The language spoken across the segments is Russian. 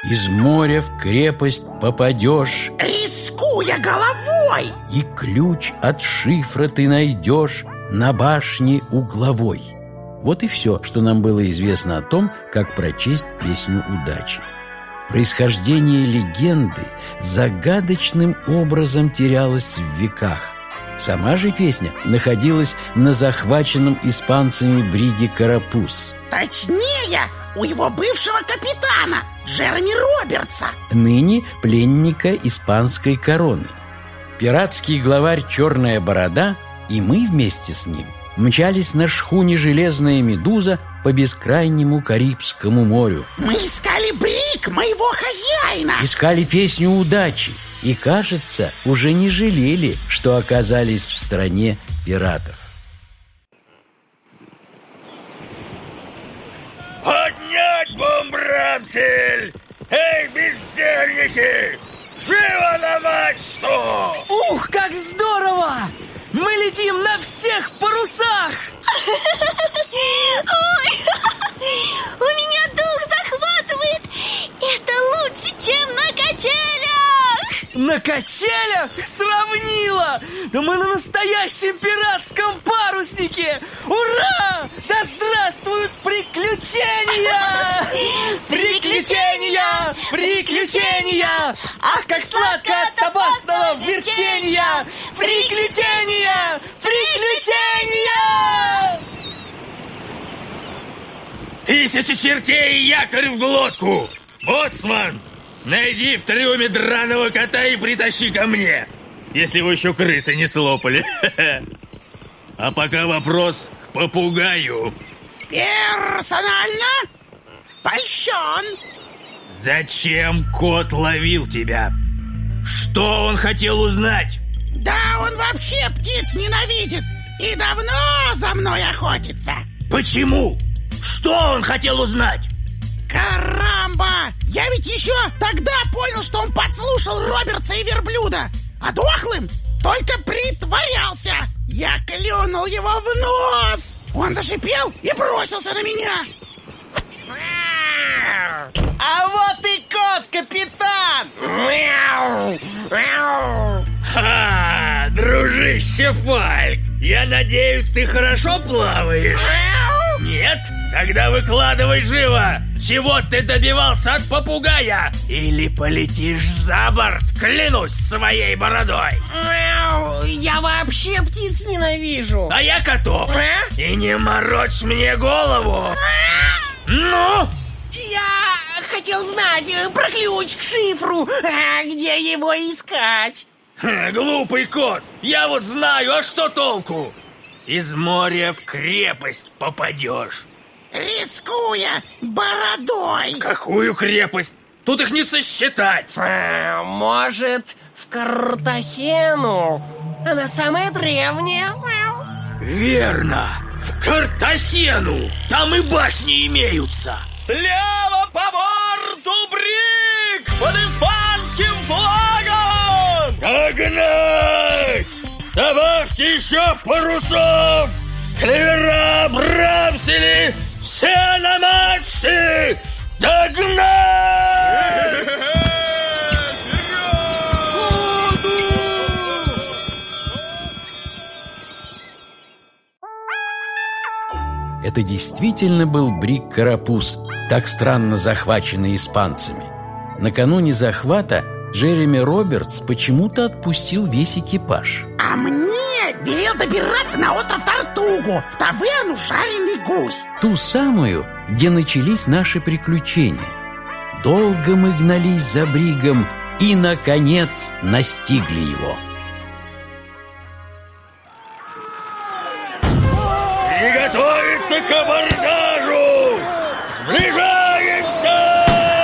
Из моря в крепость попадешь, рискуя головой, и ключ от шифра ты найдешь на башне угловой. Вот и все, что нам было известно о том, как прочесть песню удачи. Происхождение легенды загадочным образом терялось в веках. Сама же песня находилась на захваченном испанцами бриге «Карапуз». Точнее, у его бывшего капитана Джереми Робертса, ныне пленника испанской короны. Пиратский главарь «Черная борода» и мы вместе с ним мчались на шхуне «Железная медуза» по бескрайнему Карибскому морю. Мы искали брик моего хозяина, искали песню удачи и, кажется, уже не жалели, что оказались в стране пиратов. Поднять бомбрамсель! Эй, бездельники! Живо на мачту! Ух, как здорово! Мы летим на всех парусах! Ой, у меня дух захватывает! Это лучше, чем на качелях! На качелях? Сравнила! Да мы на настоящем пиратском паруснике! Ура! Да здравствуют приключения! Приключения! Приключения! Ах, как сладко от опасного вертения! Приключения! Приключения! 1000 чертей и якорь в глотку! Боцман, найди в трюме драного кота и притащи ко мне, если его еще крысы не слопали. А пока вопрос к попугаю. Персонально польщен. Зачем кот ловил тебя? Что он хотел узнать? Да он вообще птиц ненавидит и давно за мной охотится. Почему? Что он хотел узнать? Карамба! Я ведь еще тогда понял, что он подслушал Робертса и верблюда, а дохлым только притворялся. Я клюнул его в нос. Он зашипел и бросился на меня. А вот и кот, капитан! Ха, дружище Фальк, я надеюсь, ты хорошо плаваешь? Нет? Тогда выкладывай живо! Чего ты добивался от попугая? Или полетишь за борт, клянусь своей бородой! Я вообще птиц ненавижу. А я котов! И не морочь мне голову! Ну? Я хотел знать про ключ к шифру. Где его искать? Глупый кот! Я вот знаю, а что толку? Из моря в крепость попадешь. Рискуя бородой. Какую крепость? Тут их не сосчитать. Может, в Картахену? Она самая древняя. Верно, в Картахену. Там и башни имеются. Слева по борту брик под испанским флагом. Догнать! Добавьте еще парусов! Клевера, брамсели, все на мачте! Догнать! Это действительно был бриг «Карапуз», так странно захваченный испанцами. Накануне захвата Джереми Робертс почему-то отпустил весь экипаж. А мне велел добираться на остров Тартугу, в таверну «Жареный гусь». Ту самую, где начались наши приключения. Долго мы гнались за бригом и, наконец, настигли его. Приготовиться к абордажу! Сближаемся!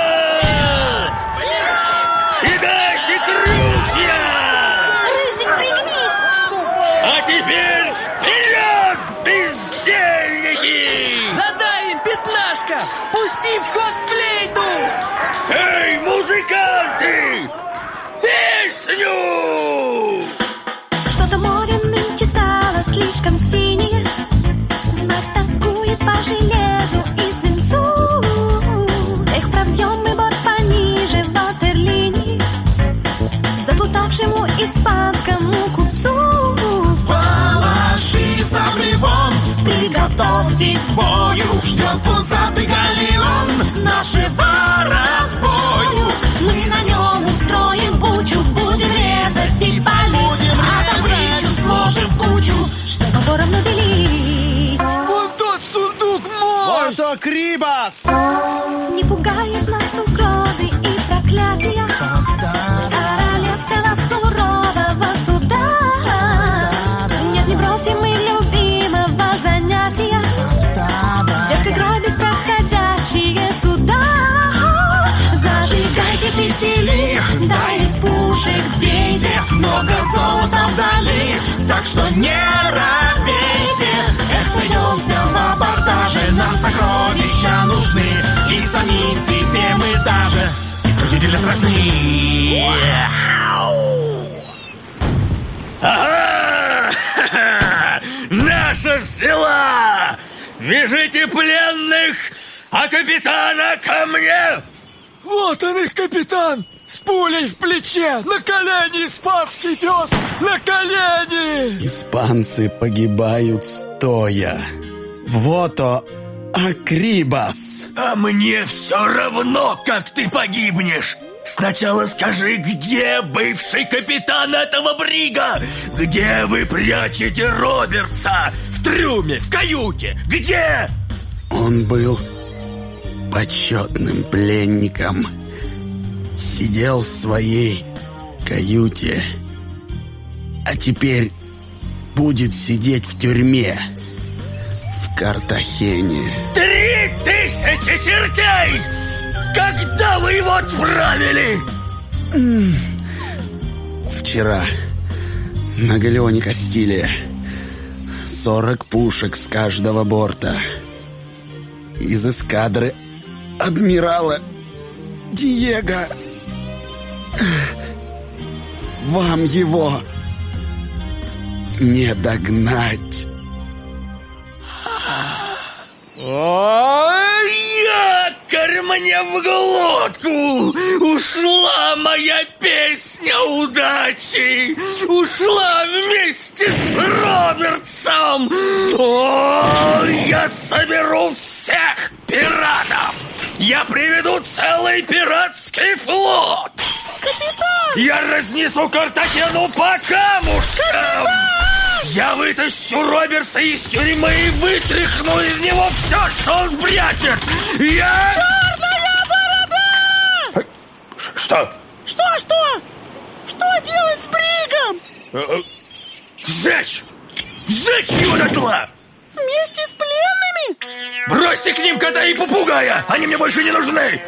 Кидайте крючья! Рыжик, пригнись! А теперь вперед, бездельники! Задай им, пятнашка! Пусти в ход флейту! Эй, музыканты! Песню! Что-то море нынче стало слишком синее, знак тоскует по железу и свинцу. Эх, пробьем мы борт по ним. уставшему испанскому купцу. Положи сабли вон, приготовьтесь к бою. Ждет пузатый галеон нашего разбою. Мы на нем устроим бучу, будем резать и палить, а добычу сложим в кучу, чтобы поровну делить. Вон тот сундук мой! Вот Акрибас! Не пугает нас угрозы и проклятия королевского сурового суда. Нет, не бросим мы любимого занятия, дерзко гробит проходящие суда. Зажигайте фитили, да из пушек бейте, Много золота вдали, так что не робейте. Эх, сойдемся в абордаже, нам сокровища нужны, и сами себе мы даже искусители страшны. Ага! Наша взяла! Вяжите пленных, а капитана ко мне! Вот он их, капитан! С пулей в плече! На колени, испанский пес! На колени! Испанцы погибают стоя. Вот Акрибас. А мне все равно, как ты погибнешь! Сначала скажи, где бывший капитан этого брига? Где вы прячете Робертса? В трюме, в каюте? Где? Он был почетным пленником. Сидел в своей каюте, а теперь будет сидеть в тюрьме в Картахене. 3000 чертей! Когда вы его отправили? Вчера на галеоне Кастилия 40 пушек с каждого борта. Из эскадры адмирала Диего. Вам его не догнать. Якорь мне в глотку! Ушла моя песня удачи! Ушла вместе с Робертсом! О, я соберу всех пиратов! Я приведу целый пиратский флот! Капитан! Я разнесу Картахену по камушкам! Капитан! Я вытащу Робертса из тюрьмы и вытряхну из него все, что он прячет! Я... Черная борода! Что? Что? Что делать с бригом? Сжечь! Сжечь его дотла! Вместе с пленными? Бросьте к ним кота и попугая! Они мне больше не нужны!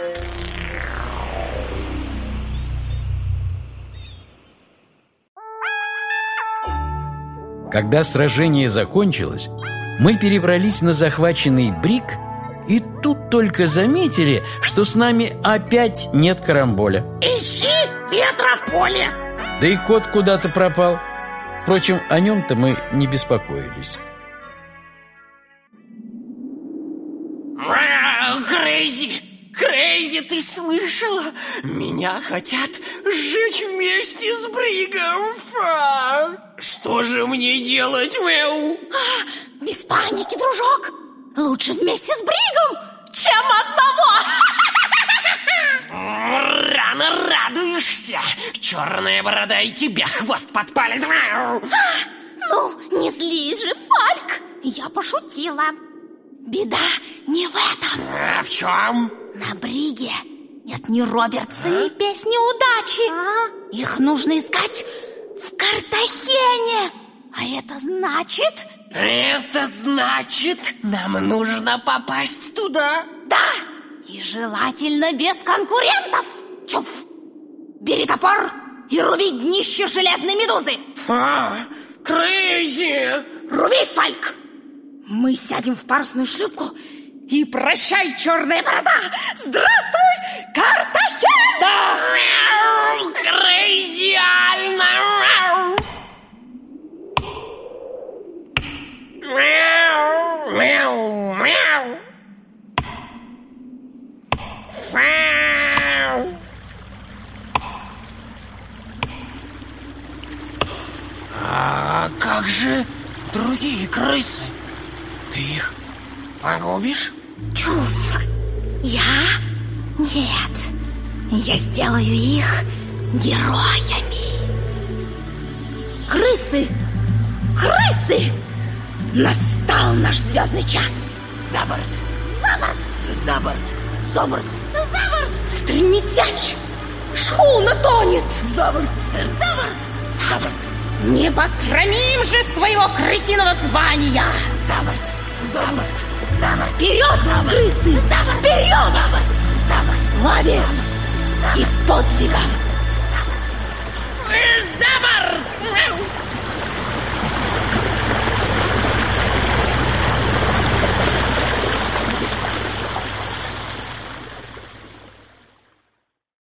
Когда сражение закончилось, мы перебрались на захваченный бриг и тут только заметили, что с нами опять нет карамболя. Ищи ветра в поле. Да и кот куда-то пропал. Впрочем, о нем-то мы не беспокоились. Крейзи, ты слышала? Меня хотят сжечь вместе с бригом. Что же мне делать, Мэу? Без паники, дружок. Лучше вместе с бригом, чем одного. Рано радуешься. Черная борода и тебе хвост подпалит. Ну, не злись же, Фальк. Я пошутила. Беда не в этом. А в чем? На бриге нет ни Робертса, ни песни удачи. Их нужно искать в Картахене. А это значит... Это значит, нам нужно попасть туда. Да, и желательно без конкурентов. Чуф! Бери топор и руби днище железной медузы. Крейзи! Руби, Фальк! Мы сядем в парусную шлюпку и прощай, черная борода! Здравствуй, Картахена! Крейзиально! Мяу, мяу, мяу. Фау. же другие крысы? Ты их погубишь? Чуф! Я? Нет. Я сделаю их героями. Крысы! Крысы! Настал наш звездный час. За борт! За борт! За борт! За борт! За борт! Стремитяч! Шхуна тонет! За борт! За борт! За борт! Не посрамим же своего крысиного звания! За борт! За борт! За борт! Вперед, крысы! Вперед! К славе и подвигам! За борт!